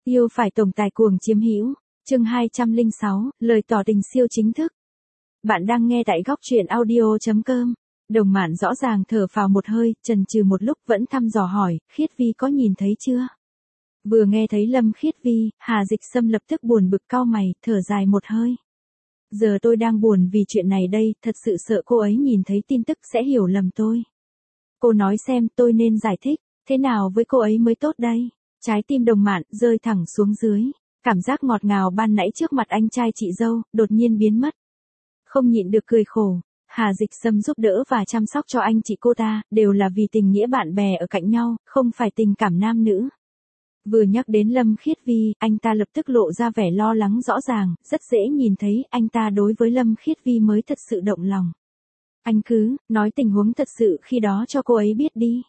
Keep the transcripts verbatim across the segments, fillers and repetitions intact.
Yêu phải tổng tài cuồng chiếm hữu. Chương hai trăm lẻ sáu, lời tỏ tình siêu chính thức. Bạn đang nghe tại góc truyện audio chấm com. Đồng Mạn rõ ràng thở phào một hơi, chần chừ một lúc vẫn thăm dò hỏi, Khiết Vi có nhìn thấy chưa? Vừa nghe thấy Lâm Khiết Vi, Hà Dịch Sâm lập tức buồn bực cau mày, thở dài một hơi. Giờ tôi đang buồn vì chuyện này đây, thật sự sợ cô ấy nhìn thấy tin tức sẽ hiểu lầm tôi. Cô nói xem tôi nên giải thích, thế nào với cô ấy mới tốt đây? Trái tim Đồng Mạn rơi thẳng xuống dưới, cảm giác ngọt ngào ban nãy trước mặt anh trai chị dâu, đột nhiên biến mất. Không nhịn được cười khổ, Hà Dịch Sâm giúp đỡ và chăm sóc cho anh chị cô ta, đều là vì tình nghĩa bạn bè ở cạnh nhau, không phải tình cảm nam nữ. Vừa nhắc đến Lâm Khiết Vi, anh ta lập tức lộ ra vẻ lo lắng rõ ràng, rất dễ nhìn thấy anh ta đối với Lâm Khiết Vi mới thật sự động lòng. Anh cứ, nói tình huống thật sự khi đó cho cô ấy biết đi.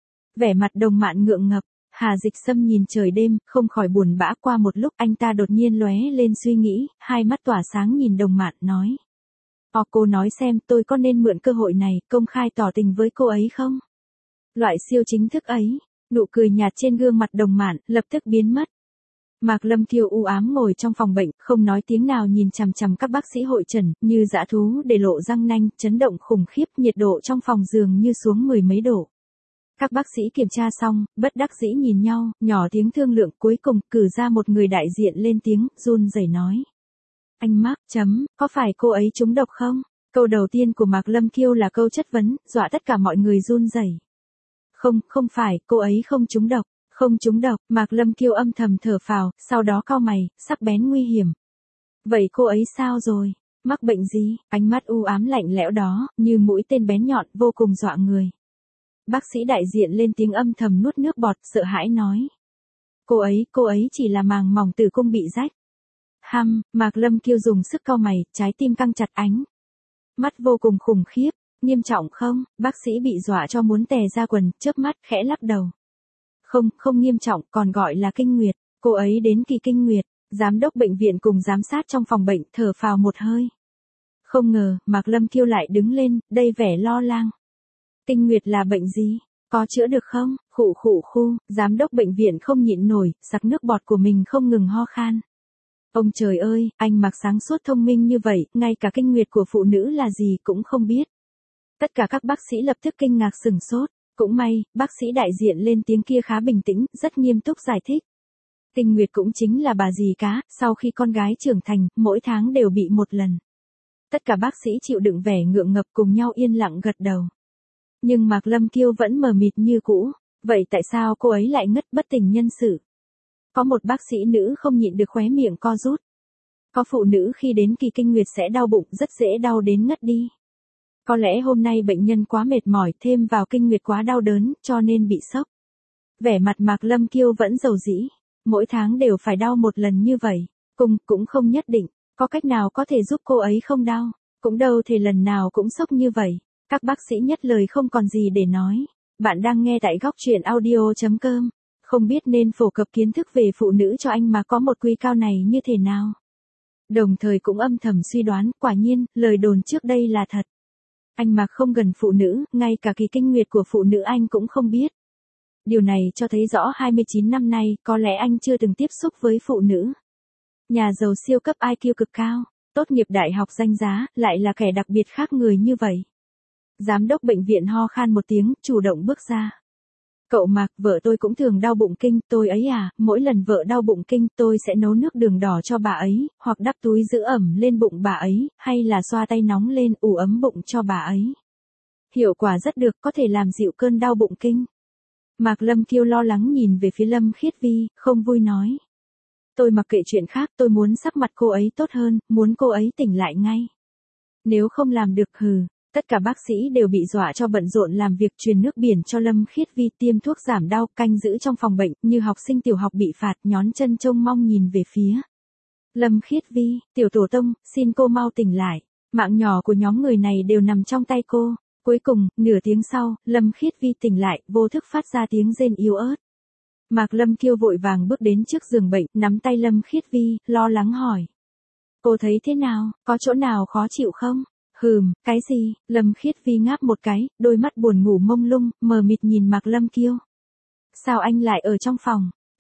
Vẻ mặt Đồng Mạn ngượng ngập, Hà Dịch Sâm nhìn trời đêm, không khỏi buồn bã. Qua một lúc anh ta đột nhiên lóe lên suy nghĩ, hai mắt tỏa sáng nhìn Đồng Mạn nói. Ồ, cô nói xem tôi có nên mượn cơ hội này, công khai tỏ tình với cô ấy không? Loại siêu chính thức ấy, nụ cười nhạt trên gương mặt Đồng Mạn lập tức biến mất. Mạc Lâm Kiều u ám ngồi trong phòng bệnh, không nói tiếng nào nhìn chằm chằm các bác sĩ hội trần, như dã thú để lộ răng nanh, chấn động khủng khiếp, nhiệt độ trong phòng giường như xuống mười mấy độ. Các bác sĩ kiểm tra xong, bất đắc dĩ nhìn nhau, nhỏ tiếng thương lượng, cuối cùng cử ra một người đại diện lên tiếng, run rẩy nói. Anh Mạc, chấm, có phải cô ấy trúng độc không? Câu đầu tiên của Mạc Lâm Kiều là câu chất vấn, dọa tất cả mọi người run rẩy. Không, không phải, cô ấy không trúng độc. Không trúng độc, Mạc Lâm Kiều âm thầm thở phào, sau đó cau mày, sắc bén nguy hiểm. Vậy cô ấy sao rồi? Mắc bệnh gì? Ánh mắt u ám lạnh lẽo đó, như mũi tên bén nhọn, vô cùng dọa người. Bác sĩ đại diện lên tiếng âm thầm nuốt nước bọt, sợ hãi nói. Cô ấy, cô ấy chỉ là màng mỏng tử cung bị rách. Hăm, Mạc Lâm Kiều dùng sức cau mày, trái tim căng chặt ánh. Mắt vô cùng khủng khiếp, nghiêm trọng không? Bác sĩ bị dọa cho muốn tè ra quần, chớp mắt, khẽ lắc đầu. Không, không nghiêm trọng, còn gọi là kinh nguyệt. Cô ấy đến kỳ kinh nguyệt. Giám đốc bệnh viện cùng giám sát trong phòng bệnh thở phào một hơi. Không ngờ, Mạc Lâm Kiều lại đứng lên, đầy vẻ lo lắng. Kinh nguyệt là bệnh gì? Có chữa được không? Khụ khụ khu, giám đốc bệnh viện không nhịn nổi, sặc nước bọt của mình không ngừng ho khan. Ông trời ơi, anh Mạc sáng suốt thông minh như vậy, ngay cả kinh nguyệt của phụ nữ là gì cũng không biết. Tất cả các bác sĩ lập tức kinh ngạc sửng sốt. Cũng may, bác sĩ đại diện lên tiếng kia khá bình tĩnh, rất nghiêm túc giải thích. Kinh nguyệt cũng chính là bà dì cá, sau khi con gái trưởng thành, mỗi tháng đều bị một lần. Tất cả bác sĩ chịu đựng vẻ ngượng ngập cùng nhau yên lặng gật đầu. Nhưng Mạc Lâm Kiều vẫn mờ mịt như cũ, vậy tại sao cô ấy lại ngất bất tỉnh nhân sự? Có một bác sĩ nữ không nhịn được khóe miệng co rút. Có phụ nữ khi đến kỳ kinh nguyệt sẽ đau bụng, rất dễ đau đến ngất đi. Có lẽ hôm nay bệnh nhân quá mệt mỏi, thêm vào kinh nguyệt quá đau đớn, cho nên bị sốc. Vẻ mặt Mạc Lâm Kiều vẫn dầu dĩ, mỗi tháng đều phải đau một lần như vậy, cùng cũng không nhất định, có cách nào có thể giúp cô ấy không đau, cũng đâu thể lần nào cũng sốc như vậy. Các bác sĩ nhất lời không còn gì để nói. Bạn đang nghe tại góc truyện audio chấm com, không biết nên phổ cập kiến thức về phụ nữ cho anh mà có một quy cao này như thế nào. Đồng thời cũng âm thầm suy đoán, quả nhiên, lời đồn trước đây là thật. Anh Mạc không gần phụ nữ, ngay cả kỳ kinh nguyệt của phụ nữ anh cũng không biết. Điều này cho thấy rõ hai mươi chín năm nay, có lẽ anh chưa từng tiếp xúc với phụ nữ. Nhà giàu siêu cấp i kiu cực cao, tốt nghiệp đại học danh giá, lại là kẻ đặc biệt khác người như vậy. Giám đốc bệnh viện ho khan một tiếng, chủ động bước ra. Cậu Mạc, vợ tôi cũng thường đau bụng kinh, tôi ấy à, mỗi lần vợ đau bụng kinh tôi sẽ nấu nước đường đỏ cho bà ấy, hoặc đắp túi giữ ẩm lên bụng bà ấy, hay là xoa tay nóng lên ủ ấm bụng cho bà ấy. Hiệu quả rất được, có thể làm dịu cơn đau bụng kinh. Mạc Lâm Kiều lo lắng nhìn về phía Lâm Khiết Vi, không vui nói. Tôi mặc kệ chuyện khác, tôi muốn sắc mặt cô ấy tốt hơn, muốn cô ấy tỉnh lại ngay. Nếu không làm được hừ. Tất cả bác sĩ đều bị dọa cho bận rộn làm việc truyền nước biển cho Lâm Khiết Vi tiêm thuốc giảm đau, canh giữ trong phòng bệnh, như học sinh tiểu học bị phạt, nhón chân trông mong nhìn về phía. Lâm Khiết Vi, tiểu tổ tông, xin cô mau tỉnh lại, mạng nhỏ của nhóm người này đều nằm trong tay cô. Cuối cùng, nửa tiếng sau, Lâm Khiết Vi tỉnh lại, vô thức phát ra tiếng rên yếu ớt. Mạc Lâm Kiều vội vàng bước đến trước giường bệnh, nắm tay Lâm Khiết Vi, lo lắng hỏi. Cô thấy thế nào, có chỗ nào khó chịu không? Hừm, cái gì? Lâm Khiết Vi ngáp một cái, đôi mắt buồn ngủ mông lung, mờ mịt nhìn Mạc Lâm Kiều. Sao anh lại ở trong phòng?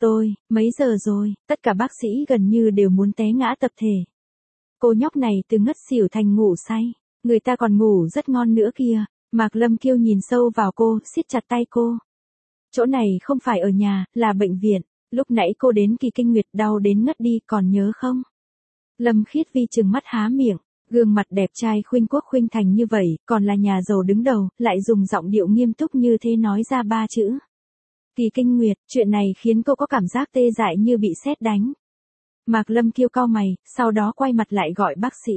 Tôi, mấy giờ rồi, tất cả bác sĩ gần như đều muốn té ngã tập thể. Cô nhóc này từ ngất xỉu thành ngủ say, người ta còn ngủ rất ngon nữa kìa. Mạc Lâm Kiêu nhìn sâu vào cô, siết chặt tay cô. Chỗ này không phải ở nhà, là bệnh viện, lúc nãy cô đến kỳ kinh nguyệt đau đến ngất đi, còn nhớ không? Lâm Khiết Vi trừng mắt há miệng, gương mặt đẹp trai khuynh quốc khuynh thành như vậy, còn là nhà giàu đứng đầu, lại dùng giọng điệu nghiêm túc như thế nói ra ba chữ. Kỳ kinh nguyệt, chuyện này khiến cô có cảm giác tê dại như bị sét đánh. Mạc Lâm Kiêu cau mày, sau đó quay mặt lại gọi bác sĩ.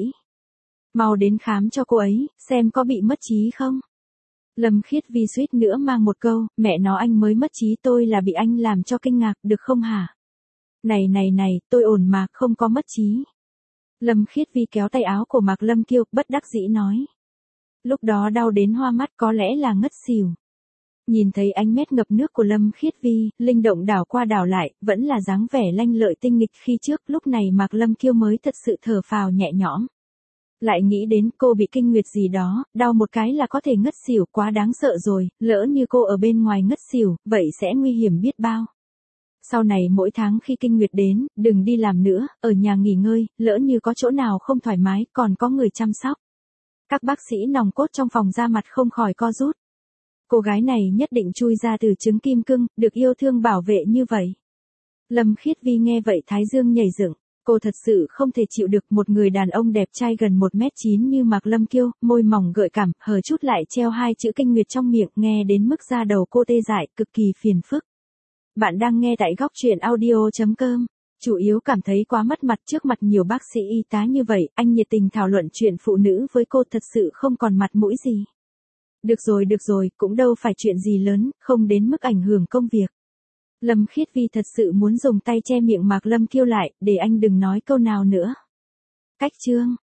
Mau đến khám cho cô ấy, xem có bị mất trí không. Lâm Khiết Vi suýt nữa mang một câu, mẹ nó anh mới mất trí, tôi là bị anh làm cho kinh ngạc, được không hả? Này này này, tôi ổn mà, không có mất trí. Lâm Khiết Vi kéo tay áo của Mạc Lâm Kiêu, bất đắc dĩ nói. Lúc đó đau đến hoa mắt, có lẽ là ngất xỉu. Nhìn thấy ánh mét ngập nước của Lâm Khiết Vi, linh động đảo qua đảo lại, vẫn là dáng vẻ lanh lợi tinh nghịch khi trước, lúc này Mạc Lâm Kiêu mới thật sự thở phào nhẹ nhõm. Lại nghĩ đến cô bị kinh nguyệt gì đó, đau một cái là có thể ngất xỉu, quá đáng sợ rồi, lỡ như cô ở bên ngoài ngất xỉu, vậy sẽ nguy hiểm biết bao. Sau này mỗi tháng khi kinh nguyệt đến, đừng đi làm nữa, ở nhà nghỉ ngơi, lỡ như có chỗ nào không thoải mái, còn có người chăm sóc. Các bác sĩ nòng cốt trong phòng da mặt không khỏi co rút. Cô gái này nhất định chui ra từ trứng kim cưng, được yêu thương bảo vệ như vậy. Lâm Khiết Vi nghe vậy thái dương nhảy dựng. Cô thật sự không thể chịu được một người đàn ông đẹp trai gần một mét chín như Mạc Lâm Kiêu, môi mỏng gợi cảm, hờ chút lại treo hai chữ kinh nguyệt trong miệng, nghe đến mức da đầu cô tê dại, cực kỳ phiền phức. Bạn đang nghe tại góc truyện audio chấm com. Chủ yếu cảm thấy quá mất mặt trước mặt nhiều bác sĩ y tá như vậy, anh nhiệt tình thảo luận chuyện phụ nữ với cô thật sự không còn mặt mũi gì. Được rồi được rồi, cũng đâu phải chuyện gì lớn, không đến mức ảnh hưởng công việc. Lâm Khiết Vi thật sự muốn dùng tay che miệng Mạc Lâm Kiêu lại, để anh đừng nói câu nào nữa. Cách chương